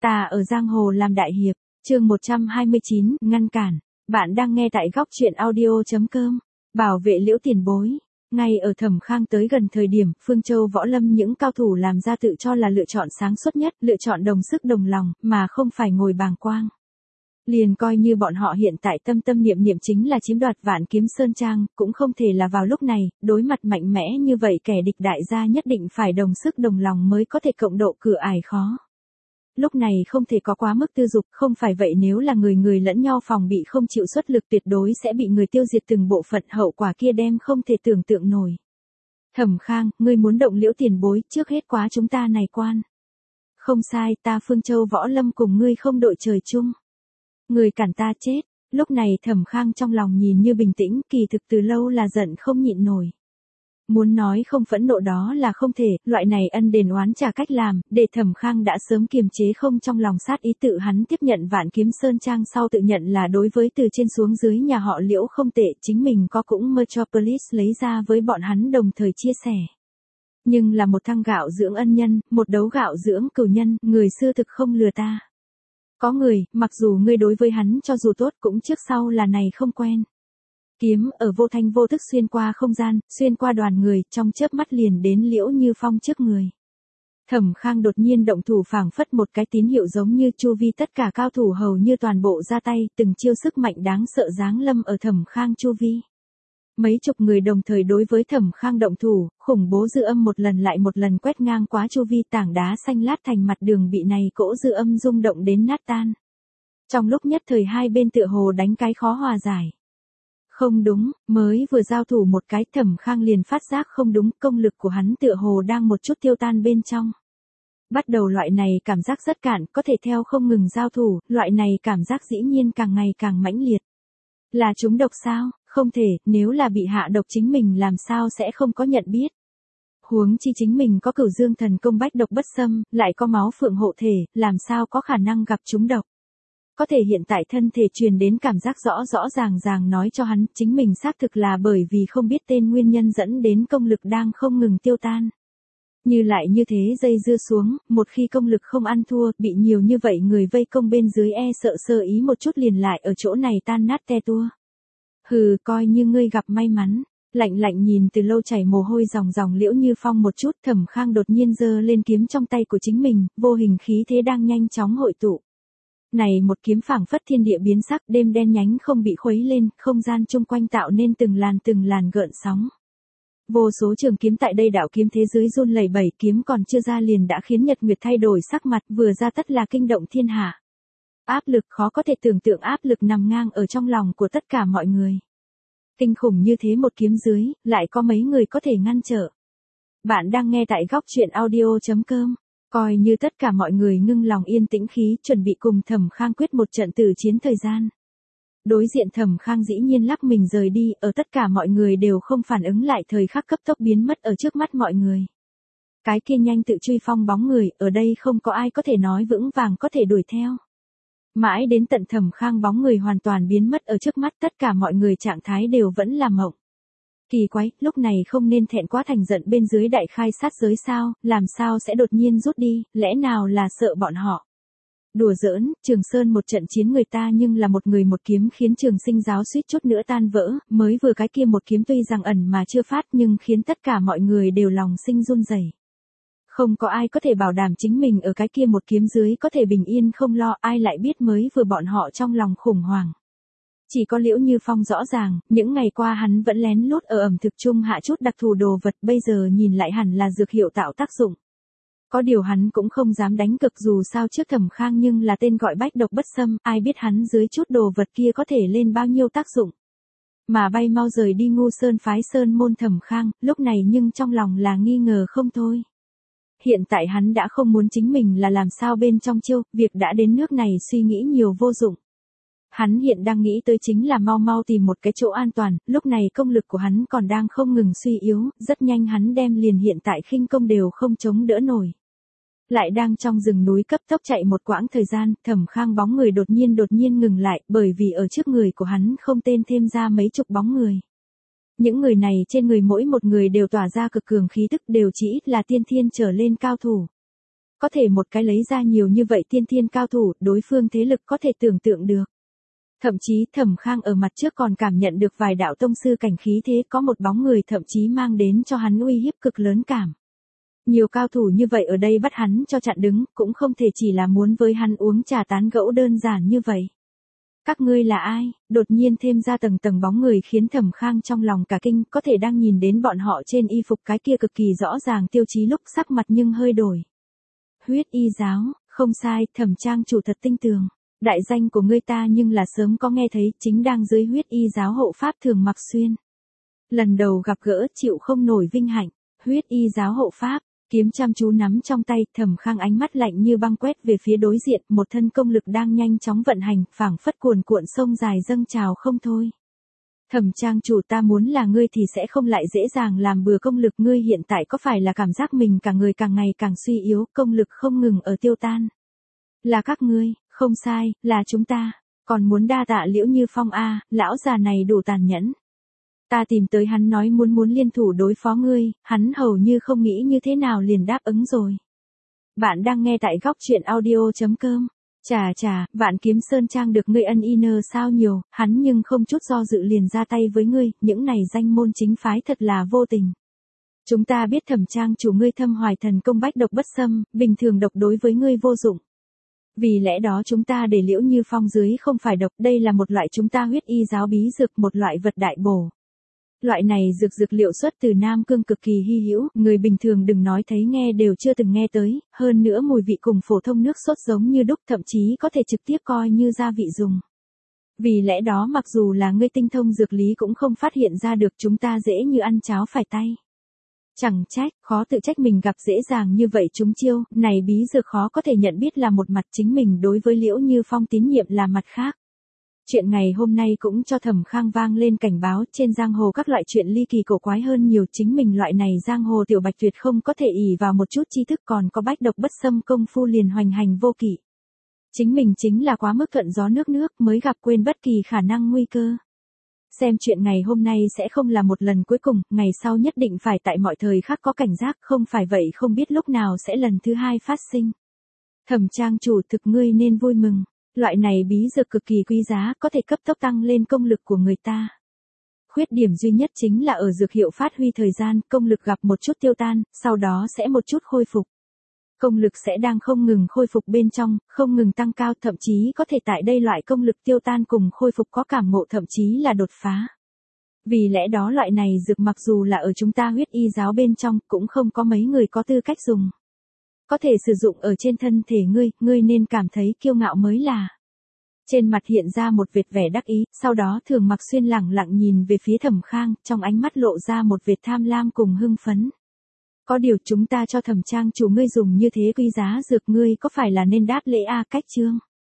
Ta ở giang hồ làm đại hiệp, chương 129, ngăn cản. Bạn đang nghe tại góc truyện audio.com. Bảo vệ Liễu tiền bối. Ngay ở Thẩm Khang tới gần thời điểm Phương Châu Võ Lâm những cao thủ làm ra tự cho là lựa chọn sáng suốt nhất, lựa chọn đồng sức đồng lòng, mà không phải ngồi bàng quang. Liền coi như bọn họ hiện tại tâm tâm niệm niệm chính là chiếm đoạt Vạn Kiếm Sơn Trang, cũng không thể là vào lúc này, đối mặt mạnh mẽ như vậy kẻ địch đại gia nhất định phải đồng sức đồng lòng mới có thể cộng độ cửa ải khó. Lúc này không thể có quá mức tư dục, không phải vậy nếu là người lẫn nhau phòng bị không chịu xuất lực tuyệt đối sẽ bị người tiêu diệt từng bộ phận, hậu quả kia đem không thể tưởng tượng nổi. Thẩm Khang, ngươi muốn động Liễu tiền bối, trước hết quá chúng ta này quan. Không sai, ta Phương Châu Võ Lâm cùng ngươi không đội trời chung. Người cản ta chết. Lúc này Thẩm Khang trong lòng nhìn như bình tĩnh, kỳ thực từ lâu là giận không nhịn nổi. Muốn nói không phẫn nộ đó là không thể, loại này ân đền oán trả cách làm, để Thẩm Khang đã sớm kiềm chế không trong lòng sát ý. Tự hắn tiếp nhận Vạn Kiếm Sơn Trang sau tự nhận là đối với từ trên xuống dưới nhà họ Liễu không tệ, chính mình có cũng Metropolis lấy ra với bọn hắn đồng thời chia sẻ. Nhưng là một thăng gạo dưỡng ân nhân, một đấu gạo dưỡng cừu nhân, người xưa thực không lừa ta. Có người, mặc dù ngươi đối với hắn cho dù tốt cũng trước sau là này không quen. Kiếm ở vô thanh vô thức xuyên qua không gian, xuyên qua đoàn người, trong chớp mắt liền đến Liễu Như Phong trước người. Thẩm Khang đột nhiên động thủ phảng phất một cái tín hiệu giống như chu vi tất cả cao thủ hầu như toàn bộ ra tay, từng chiêu sức mạnh đáng sợ giáng lâm ở Thẩm Khang chu vi. Mấy chục người đồng thời đối với Thẩm Khang động thủ, khủng bố dư âm một lần lại một lần quét ngang quá chu vi, tảng đá xanh lát thành mặt đường bị này cỗ dư âm rung động đến nát tan. Trong lúc nhất thời hai bên tựa hồ đánh cái khó hòa giải. Không đúng, mới vừa giao thủ một cái Thẩm Khang liền phát giác không đúng, công lực của hắn tựa hồ đang một chút tiêu tan bên trong. Bắt đầu loại này cảm giác rất cạn, có thể theo không ngừng giao thủ, loại này cảm giác dĩ nhiên càng ngày càng mãnh liệt. Là chúng độc sao? Không thể, nếu là bị hạ độc chính mình làm sao sẽ không có nhận biết. Huống chi chính mình có Cửu Dương thần công bách độc bất xâm, lại có máu phượng hộ thể, làm sao có khả năng gặp chúng độc. Có thể hiện tại thân thể truyền đến cảm giác rõ rõ ràng nói cho hắn, chính mình xác thực là bởi vì không biết tên nguyên nhân dẫn đến công lực đang không ngừng tiêu tan. Như lại như thế dây dưa xuống, một khi công lực không ăn thua, bị nhiều như vậy người vây công bên dưới sợ sơ ý một chút liền lại ở chỗ này tan nát te tua. Hừ, coi như ngươi gặp may mắn. Lạnh nhìn từ lâu chảy mồ hôi ròng Liễu Như Phong một chút, Thẩm Khang đột nhiên giơ lên kiếm trong tay của chính mình, vô hình khí thế đang nhanh chóng hội tụ. Này một kiếm phảng phất thiên địa biến sắc, đêm đen nhánh không bị khuấy lên, không gian chung quanh tạo nên từng làn gợn sóng. Vô số trường kiếm tại đây đạo kiếm thế giới run lẩy bẩy, kiếm còn chưa ra liền đã khiến Nhật Nguyệt thay đổi sắc mặt, vừa ra tất là kinh động thiên hạ. Áp lực khó có thể tưởng tượng, áp lực nằm ngang ở trong lòng của tất cả mọi người. Kinh khủng như thế một kiếm dưới, lại có mấy người có thể ngăn trở. Bạn đang nghe tại góc truyện audio.com. Coi như tất cả mọi người ngưng lòng yên tĩnh khí, chuẩn bị cùng Thẩm Khang quyết một trận tử chiến thời gian. Đối diện Thẩm Khang dĩ nhiên lắc mình rời đi, ở tất cả mọi người đều không phản ứng lại thời khắc cấp tốc biến mất ở trước mắt mọi người. Cái kia nhanh tự truy phong bóng người, ở đây không có ai có thể nói vững vàng có thể đuổi theo. Mãi đến tận Thẩm Khang bóng người hoàn toàn biến mất ở trước mắt, tất cả mọi người trạng thái đều vẫn là mộng. Kỳ quái, lúc này không nên thẹn quá thành giận bên dưới đại khai sát giới sao, làm sao sẽ đột nhiên rút đi, lẽ nào là sợ bọn họ. Đùa giỡn, Trường Sơn một trận chiến người ta nhưng là một người một kiếm khiến Trường Sinh giáo suýt chút nữa tan vỡ, mới vừa cái kia một kiếm tuy rằng ẩn mà chưa phát nhưng khiến tất cả mọi người đều lòng sinh run rẩy. Không có ai có thể bảo đảm chính mình ở cái kia một kiếm dưới có thể bình yên không lo, ai lại biết mới vừa bọn họ trong lòng khủng hoảng. Chỉ có Liễu Như Phong rõ ràng, những ngày qua hắn vẫn lén lút ở ẩm thực chung hạ chút đặc thù đồ vật, bây giờ nhìn lại hẳn là dược hiệu tạo tác dụng. Có điều hắn cũng không dám đánh cực dù sao trước Thẩm Khang nhưng là tên gọi bách độc bất xâm, ai biết hắn dưới chút đồ vật kia có thể lên bao nhiêu tác dụng. Mà bay mau rời đi Ngu Sơn phái Sơn môn Thẩm Khang, lúc này nhưng trong lòng là nghi ngờ không thôi. Hiện tại hắn đã không muốn chính mình là làm sao bên trong chiêu, việc đã đến nước này suy nghĩ nhiều vô dụng. Hắn hiện đang nghĩ tới chính là mau tìm một cái chỗ an toàn, lúc này công lực của hắn còn đang không ngừng suy yếu, rất nhanh hắn đem liền hiện tại khinh công đều không chống đỡ nổi. Lại đang trong rừng núi cấp tốc chạy một quãng thời gian, Thẩm Khang bóng người đột nhiên ngừng lại, bởi vì ở trước người của hắn không tên thêm ra mấy chục bóng người. Những người này trên người mỗi một người đều tỏa ra cực cường khí tức, đều chỉ ít là tiên thiên trở lên cao thủ. có thể một cái lấy ra nhiều như vậy tiên thiên cao thủ, đối phương thế lực có thể tưởng tượng được. Thậm chí Thẩm Khang ở mặt trước còn cảm nhận được vài đạo tông sư cảnh khí thế, có một bóng người thậm chí mang đến cho hắn uy hiếp cực lớn cảm. Nhiều cao thủ như vậy ở đây bắt hắn cho chặn đứng, cũng không thể chỉ là muốn với hắn uống trà tán gẫu đơn giản như vậy. Các ngươi là ai? Đột nhiên thêm ra tầng tầng bóng người khiến Thẩm Khang trong lòng cả kinh, có thể đang nhìn đến bọn họ trên y phục cái kia cực kỳ rõ ràng tiêu chí lúc sắc mặt nhưng hơi đổi. Huyết y giáo, không sai, Thẩm trang chủ thật tinh tường. Đại danh của ngươi ta nhưng là sớm có nghe thấy, chính đang dưới huyết y giáo hộ pháp Thường Mặc Xuyên. Lần đầu gặp gỡ chịu không nổi vinh hạnh, huyết y giáo hộ pháp, kiếm chăm chú nắm trong tay, Thẩm Khang ánh mắt lạnh như băng quét về phía đối diện, một thân công lực đang nhanh chóng vận hành, phảng phất cuồn cuộn sông dài dâng trào không thôi. Thẩm trang chủ, ta muốn là ngươi thì sẽ không lại dễ dàng làm bừa công lực, ngươi hiện tại có phải là cảm giác mình cả người càng ngày càng suy yếu, công lực không ngừng ở tiêu tan. Là các ngươi, không sai, là chúng ta, còn muốn đa tạ Liễu Như Phong a, lão già này đủ tàn nhẫn. Ta tìm tới hắn nói muốn liên thủ đối phó ngươi, hắn hầu như không nghĩ như thế nào liền đáp ứng rồi. Bạn đang nghe tại góc truyện audio.com. Chà, Vạn Kiếm Sơn Trang được ngươi ân y nơ sao nhiều, hắn nhưng không chút do dự liền ra tay với ngươi, những này danh môn chính phái thật là vô tình. Chúng ta biết Thẩm trang chủ ngươi thâm hoài thần công bách độc bất xâm, bình thường độc đối với ngươi vô dụng. Vì lẽ đó chúng ta để Liễu Như Phong dưới không phải độc, đây là một loại chúng ta huyết y giáo bí dược, một loại vật đại bổ. Loại này dược liệu xuất từ Nam Cương cực kỳ hy hữu, người bình thường đừng nói thấy nghe đều chưa từng nghe tới, hơn nữa mùi vị cùng phổ thông nước sốt giống như đúc, thậm chí có thể trực tiếp coi như gia vị dùng. Vì lẽ đó mặc dù là ngươi tinh thông dược lý cũng không phát hiện ra được, chúng ta dễ như ăn cháo phải tay. Chẳng trách, khó tự trách mình gặp dễ dàng như vậy chúng chiêu, này bí dược khó có thể nhận biết là một mặt, chính mình đối với Liễu Như Phong tín nhiệm là mặt khác. Chuyện ngày hôm nay cũng cho Thẩm Khang vang lên cảnh báo, trên giang hồ các loại chuyện ly kỳ cổ quái hơn nhiều, chính mình loại này giang hồ tiểu bạch tuyệt không có thể ỷ vào một chút tri thức, còn có bách độc bất xâm công phu liền hoành hành vô kỵ. Chính mình chính là quá mức thuận gió nước mới gặp quên bất kỳ khả năng nguy cơ. Xem chuyện ngày hôm nay sẽ không là một lần cuối cùng, ngày sau nhất định phải tại mọi thời khắc có cảnh giác, không phải vậy không biết lúc nào sẽ lần thứ hai phát sinh. Thẩm trang chủ, thực ngươi nên vui mừng. Loại này bí dược cực kỳ quý giá, có thể cấp tốc tăng lên công lực của người ta. Khuyết điểm duy nhất chính là ở dược hiệu phát huy thời gian, công lực gặp một chút tiêu tan, sau đó sẽ một chút khôi phục. Công lực sẽ đang không ngừng khôi phục bên trong, không ngừng tăng cao, thậm chí có thể tại đây loại công lực tiêu tan cùng khôi phục có cảm ngộ, thậm chí là đột phá. Vì lẽ đó loại này dược mặc dù là ở chúng ta huyết y giáo bên trong, cũng không có mấy người có tư cách dùng. Có thể sử dụng ở trên thân thể ngươi nên cảm thấy kiêu ngạo mới là. Trên mặt hiện ra một vệt vẻ đắc ý, sau đó Thường Mặc Xuyên lẳng lặng nhìn về phía Thẩm Khang, trong ánh mắt lộ ra một vệt tham lam cùng hưng phấn. Có điều chúng ta cho Thẩm trang chủ ngươi dùng như thế quý giá dược, ngươi có phải là nên đáp lễ a, cách chương.